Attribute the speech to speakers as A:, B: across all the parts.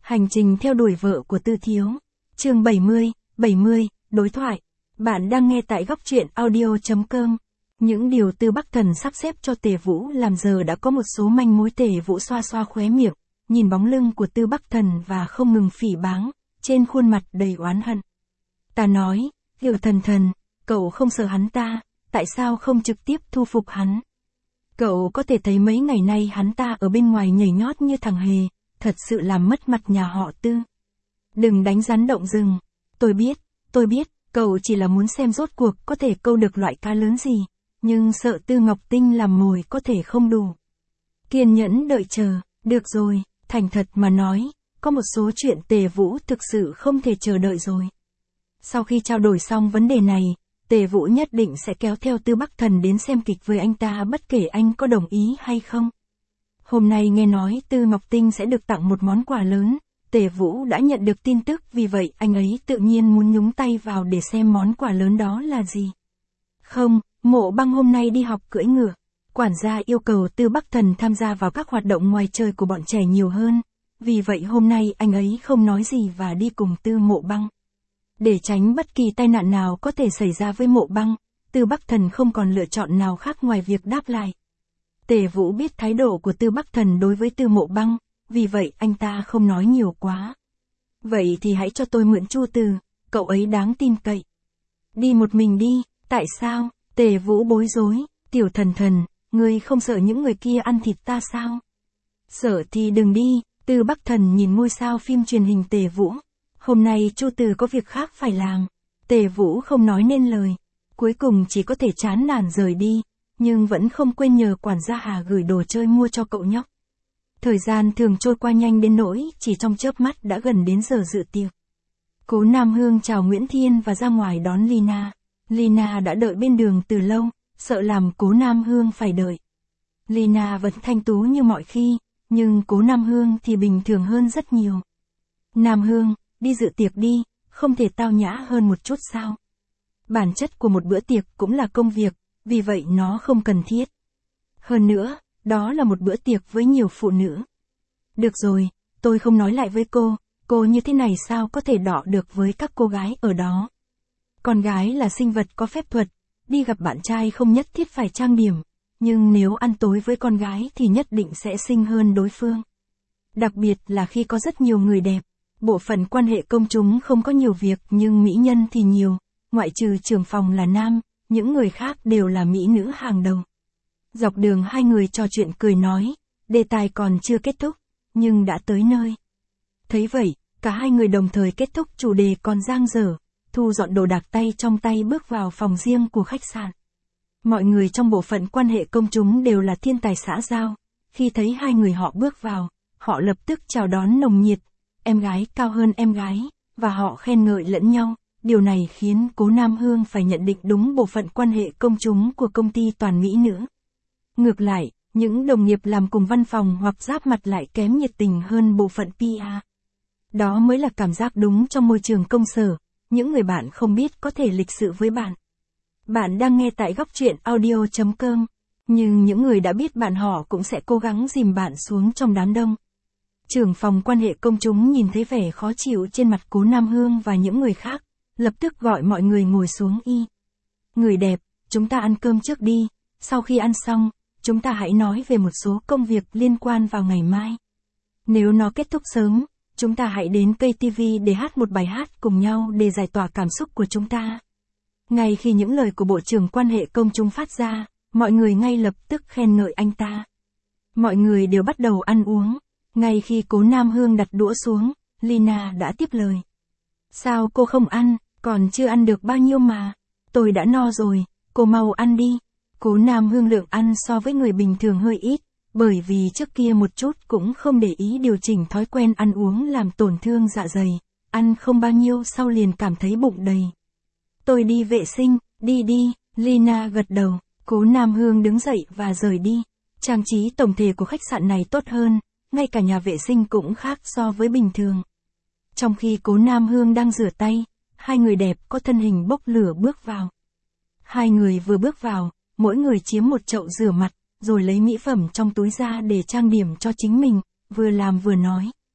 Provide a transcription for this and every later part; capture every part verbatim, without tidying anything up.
A: Hành trình theo đuổi vợ của Tư Thiếu. Chương bảy mươi, bảy mươi, đối thoại. Bạn đang nghe tại góc truyện audio chấm com. Những điều Tư Bắc Thần sắp xếp cho Tề Vũ làm giờ đã có một số manh mối. Tề Vũ xoa xoa khóe miệng, nhìn bóng lưng của Tư Bắc Thần và không ngừng phỉ báng, trên khuôn mặt đầy oán hận. Ta nói, Hiểu Thần Thần, cậu không sợ hắn ta, tại sao không trực tiếp thu phục hắn? Cậu có thể thấy mấy ngày nay hắn ta ở bên ngoài nhảy nhót như thằng hề, thật sự làm mất mặt nhà họ Tư. Đừng đánh rắn động rừng. Tôi biết, tôi biết, cậu chỉ là muốn xem rốt cuộc có thể câu được loại cá lớn gì, nhưng sợ Tư Ngọc Tinh làm mồi có thể không đủ. Kiên nhẫn đợi chờ, được rồi, thành thật mà nói, có một số chuyện Tề Vũ thực sự không thể chờ đợi rồi. Sau khi trao đổi xong vấn đề này, Tề Vũ nhất định sẽ kéo theo Tư Bắc Thần đến xem kịch với anh ta bất kể anh có đồng ý hay không. Hôm nay nghe nói Tư Ngọc Tinh sẽ được tặng một món quà lớn, Tề Vũ đã nhận được tin tức, vì vậy anh ấy tự nhiên muốn nhúng tay vào để xem món quà lớn đó là gì. Không, Mộ Băng hôm nay đi học cưỡi ngựa. Quản gia yêu cầu Tư Bắc Thần tham gia vào các hoạt động ngoài trời của bọn trẻ nhiều hơn, vì vậy hôm nay anh ấy không nói gì và đi cùng Tư Mộ Băng. Để tránh bất kỳ tai nạn nào có thể xảy ra với Mộ Băng, Tư Bắc Thần không còn lựa chọn nào khác ngoài việc đáp lại. Tề Vũ biết thái độ của Tư Bắc Thần đối với Tư Mộ Băng, vì vậy anh ta không nói nhiều quá. Vậy thì hãy cho tôi mượn Chu Từ, cậu ấy đáng tin cậy. Đi một mình đi, tại sao? Tề Vũ bối rối, Tiểu Thần Thần, ngươi không sợ những người kia ăn thịt ta sao? Sợ thì đừng đi. Tư Bắc Thần nhìn ngôi sao phim truyền hình Tề Vũ. Hôm nay Chu Từ có việc khác phải làm. Tề Vũ không nói nên lời, cuối cùng chỉ có thể chán nản rời đi, nhưng vẫn không quên nhờ quản gia Hà gửi đồ chơi mua cho cậu nhóc. Thời gian thường trôi qua nhanh đến nỗi chỉ trong chớp mắt đã gần đến giờ dự tiệc. Cố Nam Hương chào Nguyễn Thiên và ra ngoài đón Lina. Lina đã đợi bên đường từ lâu, sợ làm Cố Nam Hương phải đợi. Lina vẫn thanh tú như mọi khi, nhưng Cố Nam Hương thì bình thường hơn rất nhiều. Nam Hương, đi dự tiệc đi, không thể tao nhã hơn một chút sao? Bản chất của một bữa tiệc cũng là công việc, vì vậy nó không cần thiết. Hơn nữa, đó là một bữa tiệc với nhiều phụ nữ. Được rồi, tôi không nói lại với cô, cô như thế này sao có thể đọ được với các cô gái ở đó. Con gái là sinh vật có phép thuật, đi gặp bạn trai không nhất thiết phải trang điểm, nhưng nếu ăn tối với con gái thì nhất định sẽ xinh hơn đối phương. Đặc biệt là khi có rất nhiều người đẹp. Bộ phận quan hệ công chúng không có nhiều việc nhưng mỹ nhân thì nhiều, ngoại trừ trưởng phòng là nam, những người khác đều là mỹ nữ hàng đầu. Dọc đường hai người trò chuyện cười nói, đề tài còn chưa kết thúc, nhưng đã tới nơi. Thấy vậy, cả hai người đồng thời kết thúc chủ đề còn dang dở, thu dọn đồ đạc tay trong tay bước vào phòng riêng của khách sạn. Mọi người trong bộ phận quan hệ công chúng đều là thiên tài xã giao, khi thấy hai người họ bước vào, họ lập tức chào đón nồng nhiệt. Em gái cao hơn em gái, và họ khen ngợi lẫn nhau, điều này khiến Cố Nam Hương phải nhận định đúng bộ phận quan hệ công chúng của công ty toàn mỹ nữ. Ngược lại, những đồng nghiệp làm cùng văn phòng hoặc giáp mặt lại kém nhiệt tình hơn bộ phận pê e. Đó mới là cảm giác đúng trong môi trường công sở, những người bạn không biết có thể lịch sự với bạn. Bạn đang nghe tại góc truyện audio chấm com, nhưng những người đã biết bạn họ cũng sẽ cố gắng dìm bạn xuống trong đám đông. Trưởng phòng quan hệ công chúng nhìn thấy vẻ khó chịu trên mặt Cố Nam Hương và những người khác, lập tức gọi mọi người ngồi xuống. Y. Người đẹp, chúng ta ăn cơm trước đi, sau khi ăn xong, chúng ta hãy nói về một số công việc liên quan vào ngày mai. Nếu nó kết thúc sớm, chúng ta hãy đến ca tê vê để hát một bài hát cùng nhau để giải tỏa cảm xúc của chúng ta. Ngay khi những lời của Bộ trưởng quan hệ công chúng phát ra, mọi người ngay lập tức khen ngợi anh ta. Mọi người đều bắt đầu ăn uống. Ngay khi Cố Nam Hương đặt đũa xuống, Lina đã tiếp lời. Sao cô không ăn, còn chưa ăn được bao nhiêu mà. Tôi đã no rồi, cô mau ăn đi. Cố Nam Hương lượng ăn so với người bình thường hơi ít, bởi vì trước kia một chút cũng không để ý điều chỉnh thói quen ăn uống làm tổn thương dạ dày. Ăn không bao nhiêu sau liền cảm thấy bụng đầy. Tôi đi vệ sinh, đi đi, Lina gật đầu. Cố Nam Hương đứng dậy và rời đi. Trang trí tổng thể của khách sạn này tốt hơn. Ngay cả nhà vệ sinh cũng khác so với bình thường. Trong khi Cố Nam Hương đang rửa tay, hai người đẹp có thân hình bốc lửa bước vào. Hai người vừa bước vào, mỗi người chiếm một chậu rửa mặt, rồi lấy mỹ phẩm trong túi ra để trang điểm cho chính mình, vừa làm vừa nói.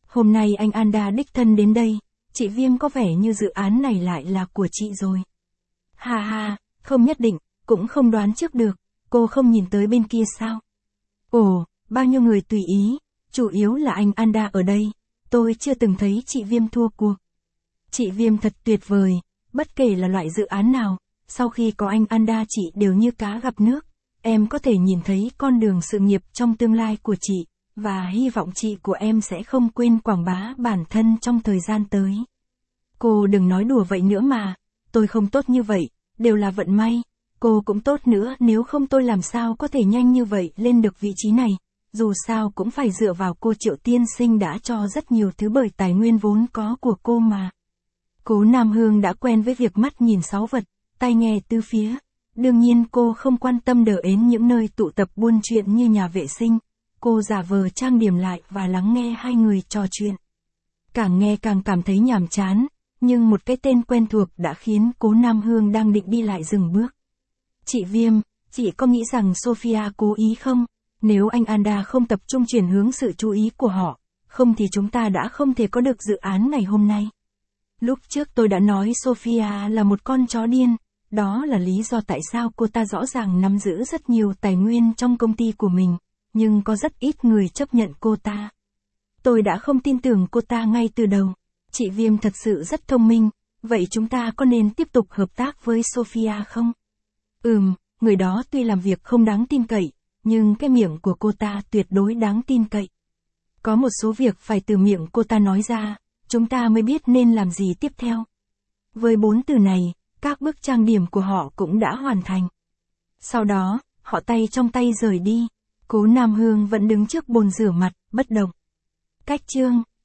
A: Hôm nay anh Anda đích thân đến đây, chị Viêm có vẻ như dự án này lại là của chị rồi. Ha ha, không nhất định, cũng không đoán trước được, cô không nhìn tới bên kia sao? Ồ, bao nhiêu người tùy ý, chủ yếu là anh Anda ở đây, tôi chưa từng thấy chị Viêm thua cuộc. Chị Viêm thật tuyệt vời, bất kể là loại dự án nào, sau khi có anh Anda chị đều như cá gặp nước. Em có thể nhìn thấy con đường sự nghiệp trong tương lai của chị, và hy vọng chị của em sẽ không quên quảng bá bản thân trong thời gian tới. Cô đừng nói đùa vậy nữa mà, tôi không tốt như vậy, đều là vận may, cô cũng tốt nữa, nếu không tôi làm sao có thể nhanh như vậy lên được vị trí này, dù sao cũng phải dựa vào cô Triệu tiên sinh đã cho rất nhiều thứ bởi tài nguyên vốn có của cô mà. Cố Nam Hương đã quen với việc mắt nhìn sáu vật, tai nghe tứ phía. Đương nhiên cô không quan tâm đờ đến những nơi tụ tập buôn chuyện như nhà vệ sinh, cô giả vờ trang điểm lại và lắng nghe hai người trò chuyện. Càng nghe càng cảm thấy nhàm chán, nhưng một cái tên quen thuộc đã khiến Cố Nam Hương đang định đi lại dừng bước. Chị Viêm, chị có nghĩ rằng Sophia cố ý không? Nếu anh Anda không tập trung chuyển hướng sự chú ý của họ, không thì chúng ta đã không thể có được dự án ngày hôm nay. Lúc trước tôi đã nói Sophia là một con chó điên. Đó là lý do tại sao cô ta rõ ràng nắm giữ rất nhiều tài nguyên trong công ty của mình, nhưng có rất ít người chấp nhận cô ta. Tôi đã không tin tưởng cô ta ngay từ đầu. Chị Viêm thật sự rất thông minh, vậy chúng ta có nên tiếp tục hợp tác với Sophia không? Ừm, người đó tuy làm việc không đáng tin cậy, nhưng cái miệng của cô ta tuyệt đối đáng tin cậy. Có một số việc phải từ miệng cô ta nói ra, chúng ta mới biết nên làm gì tiếp theo. Với bốn từ này, các bước trang điểm của họ cũng đã hoàn thành. Sau đó, họ tay trong tay rời đi. Cố Nam Hương vẫn đứng trước bồn rửa mặt, bất động. Cách chương